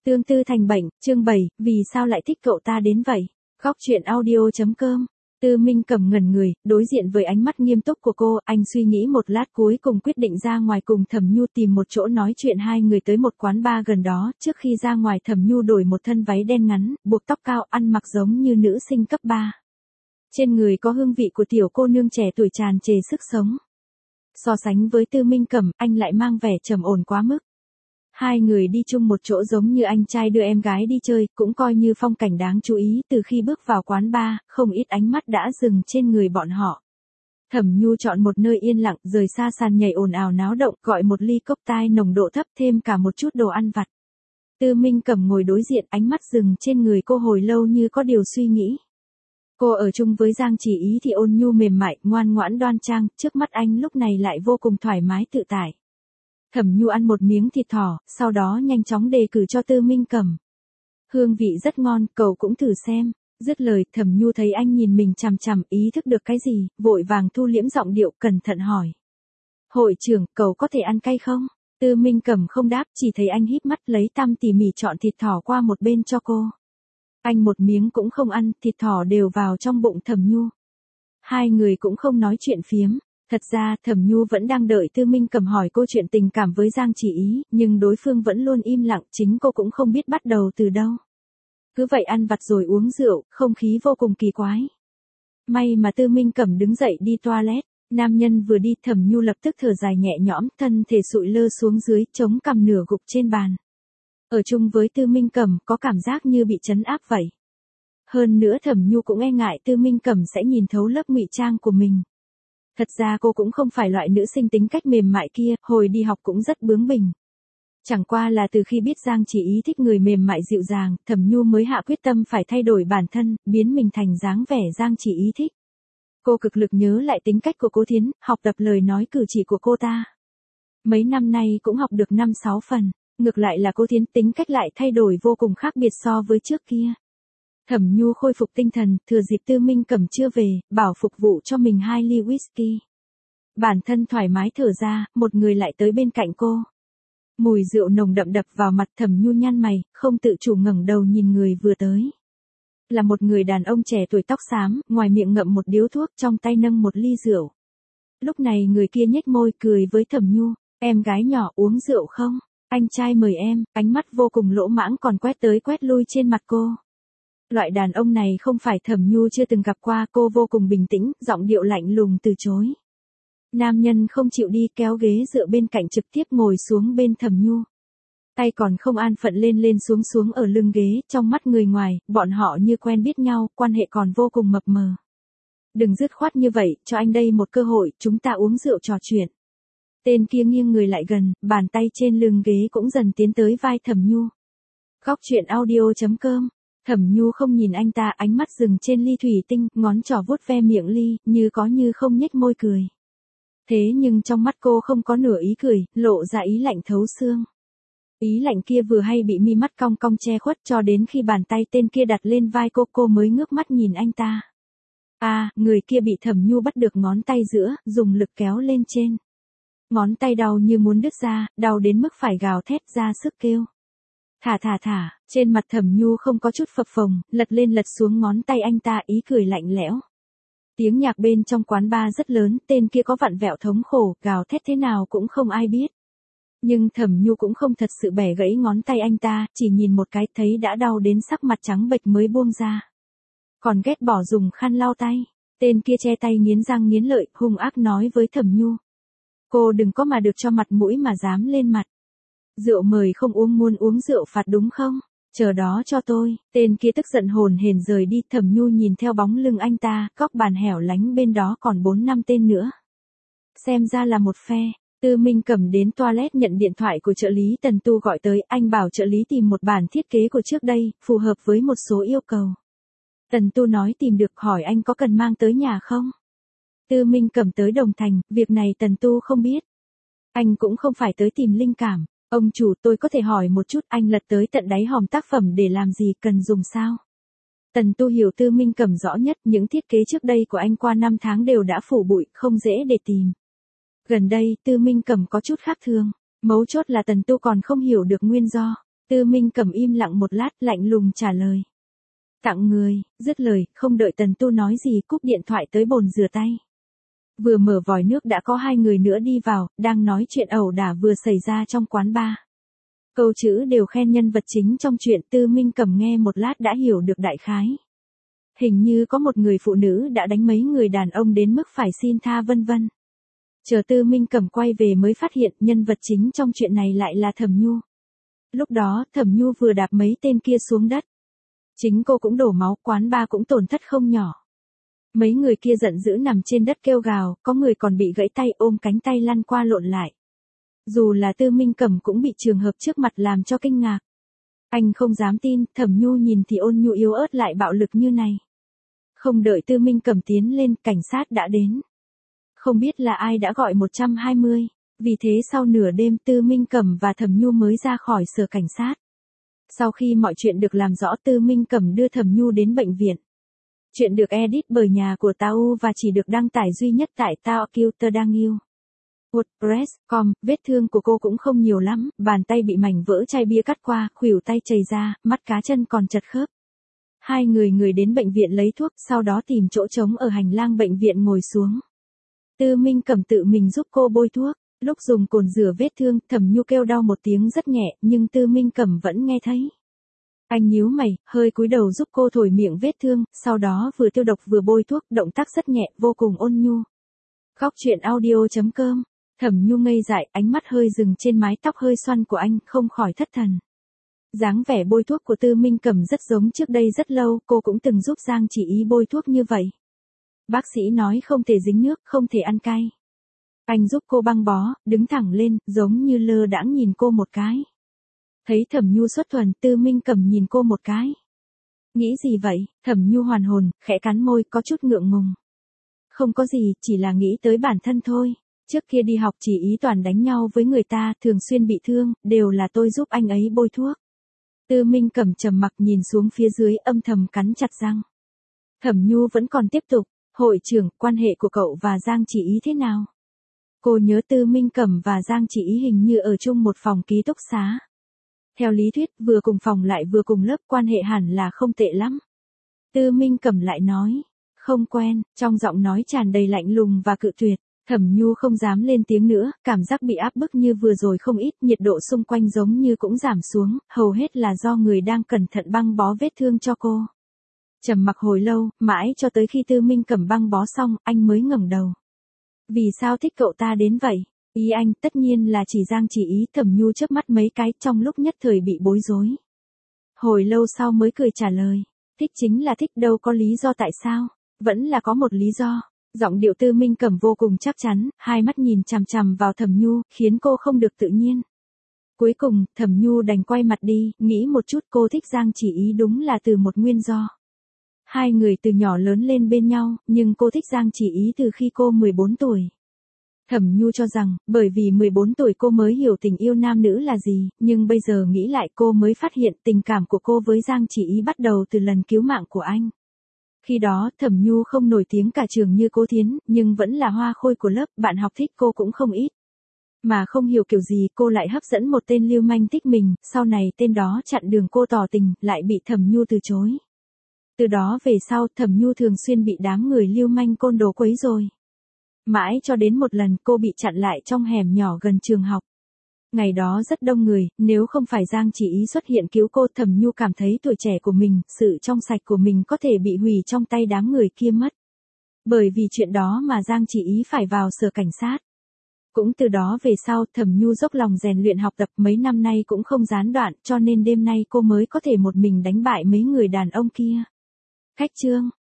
Tương tư thành bệnh, chương 7, vì sao lại thích cậu ta đến vậy? Góc truyện audio.com. Tư Minh Cẩm ngẩn người, đối diện với ánh mắt nghiêm túc của cô, anh suy nghĩ một lát cuối cùng quyết định ra ngoài cùng Thẩm Nhu tìm một chỗ nói chuyện. Hai người tới một quán bar gần đó, trước khi ra ngoài Thẩm Nhu đổi một thân váy đen ngắn, buộc tóc cao, ăn mặc giống như nữ sinh cấp 3. Trên người có hương vị của tiểu cô nương trẻ tuổi tràn trề sức sống. So sánh với Tư Minh Cẩm, anh lại mang vẻ trầm ổn quá mức. Hai người đi chung một chỗ giống như anh trai đưa em gái đi chơi, cũng coi như phong cảnh đáng chú ý. Từ khi bước vào quán bar, không ít ánh mắt đã dừng trên người bọn họ. Thẩm Nhu chọn một nơi yên lặng, rời xa sàn nhảy ồn ào náo động, gọi một ly cocktail nồng độ thấp thêm cả một chút đồ ăn vặt. Tư Minh Cẩm ngồi đối diện, ánh mắt dừng trên người cô hồi lâu như có điều suy nghĩ. Cô ở chung với Giang Chỉ Ý thì ôn nhu mềm mại, ngoan ngoãn đoan trang, trước mắt anh lúc này lại vô cùng thoải mái tự tại. Thẩm Nhu ăn một miếng thịt thỏ, sau đó nhanh chóng đề cử cho Tư Minh Cẩm. Hương vị rất ngon, cậu cũng thử xem. Dứt lời, Thẩm Nhu thấy anh nhìn mình chằm chằm, ý thức được cái gì, vội vàng thu liễm giọng điệu, cẩn thận hỏi. Hội trưởng, cậu có thể ăn cay không? Tư Minh Cẩm không đáp, chỉ thấy anh híp mắt lấy tăm tỉ mỉ chọn thịt thỏ qua một bên cho cô. Anh một miếng cũng không ăn, thịt thỏ đều vào trong bụng Thẩm Nhu. Hai người cũng không nói chuyện phiếm. Thật ra, Thẩm Nhu vẫn đang đợi Tư Minh Cẩm hỏi cô chuyện tình cảm với Giang Chỉ Ý, nhưng đối phương vẫn luôn im lặng, chính cô cũng không biết bắt đầu từ đâu. Cứ vậy ăn vặt rồi uống rượu, không khí vô cùng kỳ quái. May mà Tư Minh Cẩm đứng dậy đi toilet, nam nhân vừa đi Thẩm Nhu lập tức thở dài nhẹ nhõm, thân thể sụi lơ xuống dưới, chống cằm nửa gục trên bàn. Ở chung với Tư Minh Cẩm có cảm giác như bị trấn áp vậy. Hơn nữa Thẩm Nhu cũng e ngại Tư Minh Cẩm sẽ nhìn thấu lớp ngụy trang của mình. Thật ra cô cũng không phải loại nữ sinh tính cách mềm mại kia, hồi đi học cũng rất bướng bỉnh. Chẳng qua là từ khi biết Giang Chỉ Ý thích người mềm mại dịu dàng, Thẩm Nhu mới hạ quyết tâm phải thay đổi bản thân, biến mình thành dáng vẻ Giang Chỉ Ý thích. Cô cực lực nhớ lại tính cách của cô Thiến, học tập lời nói cử chỉ của cô ta. Mấy năm nay cũng học được 5-6 phần, ngược lại là cô Thiến tính cách lại thay đổi vô cùng khác biệt so với trước kia. Thẩm Nhu khôi phục tinh thần, thừa dịp Tư Minh Cẩm chưa về, bảo phục vụ cho mình 2 ly whisky. Bản thân thoải mái thở ra, một người lại tới bên cạnh cô. Mùi rượu nồng đậm đập vào mặt Thẩm Nhu nhăn mày, không tự chủ ngẩng đầu nhìn người vừa tới. Là một người đàn ông trẻ tuổi tóc xám, ngoài miệng ngậm một điếu thuốc, trong tay nâng một ly rượu. Lúc này người kia nhếch môi cười với Thẩm Nhu, em gái nhỏ uống rượu không? Anh trai mời em, ánh mắt vô cùng lỗ mãng còn quét tới quét lui trên mặt cô. Loại đàn ông này không phải Thẩm Nhu chưa từng gặp qua, cô vô cùng bình tĩnh, giọng điệu lạnh lùng từ chối. Nam nhân không chịu đi, kéo ghế dựa bên cạnh trực tiếp ngồi xuống bên Thẩm Nhu. Tay còn không an phận lên lên xuống xuống ở lưng ghế, trong mắt người ngoài, bọn họ như quen biết nhau, quan hệ còn vô cùng mập mờ. Đừng dứt khoát như vậy, cho anh đây một cơ hội, chúng ta uống rượu trò chuyện. Tên kia nghiêng người lại gần, bàn tay trên lưng ghế cũng dần tiến tới vai Thẩm Nhu. Góc truyện audio.com. Thẩm Nhu không nhìn anh ta, ánh mắt dừng trên ly thủy tinh, ngón trỏ vuốt ve miệng ly, như có như không nhếch môi cười. Thế nhưng trong mắt cô không có nửa ý cười, lộ ra ý lạnh thấu xương. Ý lạnh kia vừa hay bị mi mắt cong cong che khuất cho đến khi bàn tay tên kia đặt lên vai cô mới ngước mắt nhìn anh ta. Người kia bị Thẩm Nhu bắt được ngón tay giữa, dùng lực kéo lên trên. Ngón tay đau như muốn đứt ra, đau đến mức phải gào thét ra sức kêu. Thả, trên mặt Thẩm Nhu không có chút phập phồng, lật lên lật xuống ngón tay anh ta, ý cười lạnh lẽo. Tiếng nhạc bên trong quán bar rất lớn, tên kia có vặn vẹo thống khổ, gào thét thế nào cũng không ai biết. Nhưng Thẩm Nhu cũng không thật sự bẻ gãy ngón tay anh ta, chỉ nhìn một cái thấy đã đau đến sắc mặt trắng bệch mới buông ra. Còn ghét bỏ dùng khăn lau tay, tên kia che tay nghiến răng nghiến lợi, hung ác nói với Thẩm Nhu. Cô đừng có mà được cho mặt mũi mà dám lên mặt. Rượu mời không uống muốn uống rượu phạt đúng không? Chờ đó cho tôi. Tên kia tức giận hồn hển rời đi. Thẩm Nhu nhìn theo bóng lưng anh ta, góc bàn hẻo lánh bên đó còn 4-5 tên nữa. Xem ra là một phe. Tư Minh Cẩm đến toilet nhận điện thoại của trợ lý Tần Tu gọi tới, anh bảo trợ lý tìm một bản thiết kế của trước đây, phù hợp với một số yêu cầu. Tần Tu nói tìm được, hỏi anh có cần mang tới nhà không? Tư Minh Cẩm tới Đồng Thành, việc này Tần Tu không biết. Anh cũng không phải tới tìm linh cảm. Ông chủ, tôi có thể hỏi một chút, anh lật tới tận đáy hòm tác phẩm để làm gì, cần dùng sao? Tần Tu hiểu Tư Minh Cẩm rõ nhất, những thiết kế trước đây của anh qua 5 tháng đều đã phủ bụi, không dễ để tìm. Gần đây, Tư Minh Cẩm có chút khác thường, mấu chốt là Tần Tu còn không hiểu được nguyên do. Tư Minh Cẩm im lặng một lát, lạnh lùng trả lời. Tặng người, dứt lời, không đợi Tần Tu nói gì, cúp điện thoại tới bồn rửa tay. Vừa mở vòi nước đã có hai người nữa đi vào, đang nói chuyện ẩu đả vừa xảy ra trong quán bar. Câu chữ đều khen nhân vật chính trong chuyện, Tư Minh Cẩm nghe một lát đã hiểu được đại khái. Hình như có một người phụ nữ đã đánh mấy người đàn ông đến mức phải xin tha vân vân. Chờ Tư Minh Cẩm quay về mới phát hiện nhân vật chính trong chuyện này lại là Thẩm Nhu. Lúc đó Thẩm Nhu vừa đạp mấy tên kia xuống đất. Chính cô cũng đổ máu, quán bar cũng tổn thất không nhỏ. Mấy người kia giận dữ nằm trên đất kêu gào, có người còn bị gãy tay ôm cánh tay lăn qua lộn lại. Dù là Tư Minh Cẩm cũng bị trường hợp trước mặt làm cho kinh ngạc. Anh không dám tin, Thẩm Nhu nhìn thì ôn nhu yếu ớt lại bạo lực như này. Không đợi Tư Minh Cẩm tiến lên, cảnh sát đã đến. Không biết là ai đã gọi 120, vì thế sau nửa đêm Tư Minh Cẩm và Thẩm Nhu mới ra khỏi sở cảnh sát. Sau khi mọi chuyện được làm rõ, Tư Minh Cẩm đưa Thẩm Nhu đến bệnh viện. Chuyện được edit bởi nhà của Tao và chỉ được đăng tải duy nhất tại Tao đang yêu. WordPress.com, vết thương của cô cũng không nhiều lắm, bàn tay bị mảnh vỡ chai bia cắt qua, khuỷu tay chảy ra, mắt cá chân còn chật khớp. Hai người đến bệnh viện lấy thuốc, sau đó tìm chỗ trống ở hành lang bệnh viện ngồi xuống. Tư Minh Cẩm tự mình giúp cô bôi thuốc, lúc dùng cồn rửa vết thương, Thẩm Nhu kêu đau một tiếng rất nhẹ, nhưng Tư Minh Cẩm vẫn nghe thấy. Anh nhíu mày, hơi cúi đầu giúp cô thổi miệng vết thương, sau đó vừa tiêu độc vừa bôi thuốc, động tác rất nhẹ, vô cùng ôn nhu. Góc truyện audio.com. Thẩm Nhu ngây dại, ánh mắt hơi dừng trên mái tóc hơi xoăn của anh, không khỏi thất thần. Dáng vẻ bôi thuốc của Tư Minh Cẩm rất giống trước đây rất lâu, cô cũng từng giúp Giang Chỉ Ý bôi thuốc như vậy. Bác sĩ nói không thể dính nước, không thể ăn cay. Anh giúp cô băng bó, đứng thẳng lên, giống như lơ đãng nhìn cô một cái. Thấy Thẩm Nhu xuất thuần, Tư Minh Cẩm nhìn cô một cái. Nghĩ gì vậy? Thẩm Nhu hoàn hồn, khẽ cắn môi, có chút ngượng ngùng. Không có gì, chỉ là nghĩ tới bản thân thôi. Trước kia đi học Chỉ Ý toàn đánh nhau với người ta, thường xuyên bị thương, đều là tôi giúp anh ấy bôi thuốc. Tư Minh Cẩm trầm mặc nhìn xuống phía dưới, âm thầm cắn chặt răng. Thẩm Nhu vẫn còn tiếp tục. Hội trưởng, quan hệ của cậu và Giang Chỉ Ý thế nào? Cô nhớ Tư Minh Cẩm và Giang Chỉ Ý hình như ở chung một phòng ký túc xá. Theo lý thuyết, vừa cùng phòng lại vừa cùng lớp, quan hệ hẳn là không tệ lắm. Tư Minh Cẩm lại nói, không quen, trong giọng nói tràn đầy lạnh lùng và cự tuyệt. Thẩm Nhu không dám lên tiếng nữa, cảm giác bị áp bức như vừa rồi không ít, nhiệt độ xung quanh giống như cũng giảm xuống, hầu hết là do người đang cẩn thận băng bó vết thương cho cô. Trầm mặc hồi lâu, mãi cho tới khi Tư Minh Cẩm băng bó xong, anh mới ngẩng đầu. Vì sao thích cậu ta đến vậy? Ý anh, tất nhiên là chỉ Giang Chỉ Ý. Thẩm Nhu chớp mắt mấy cái, trong lúc nhất thời bị bối rối. Hồi lâu sau mới cười trả lời, thích chính là thích, đâu có lý do tại sao, vẫn là có một lý do. Giọng điệu Tư Minh Cẩm vô cùng chắc chắn, hai mắt nhìn chằm chằm vào Thẩm Nhu, khiến cô không được tự nhiên. Cuối cùng, Thẩm Nhu đành quay mặt đi, nghĩ một chút, cô thích Giang Chỉ Ý đúng là từ một nguyên do. Hai người từ nhỏ lớn lên bên nhau, nhưng cô thích Giang Chỉ Ý từ khi cô 14 tuổi. Thẩm Nhu cho rằng, bởi vì 14 tuổi cô mới hiểu tình yêu nam nữ là gì, nhưng bây giờ nghĩ lại cô mới phát hiện tình cảm của cô với Giang Chỉ Ý bắt đầu từ lần cứu mạng của anh. Khi đó, Thẩm Nhu không nổi tiếng cả trường như Cố Thiến, nhưng vẫn là hoa khôi của lớp, bạn học thích cô cũng không ít. Mà không hiểu kiểu gì cô lại hấp dẫn một tên lưu manh thích mình, sau này tên đó chặn đường cô tỏ tình, lại bị Thẩm Nhu từ chối. Từ đó về sau, Thẩm Nhu thường xuyên bị đám người lưu manh côn đồ quấy rối. Mãi cho đến một lần cô bị chặn lại trong hẻm nhỏ gần trường học. Ngày đó rất đông người, nếu không phải Giang Chỉ Ý xuất hiện cứu cô, Thẩm Nhu cảm thấy tuổi trẻ của mình, sự trong sạch của mình có thể bị hủy trong tay đám người kia mất. Bởi vì chuyện đó mà Giang Chỉ Ý phải vào sở cảnh sát. Cũng từ đó về sau, Thẩm Nhu dốc lòng rèn luyện học tập, mấy năm nay cũng không gián đoạn, cho nên đêm nay cô mới có thể một mình đánh bại mấy người đàn ông kia. Khách trương.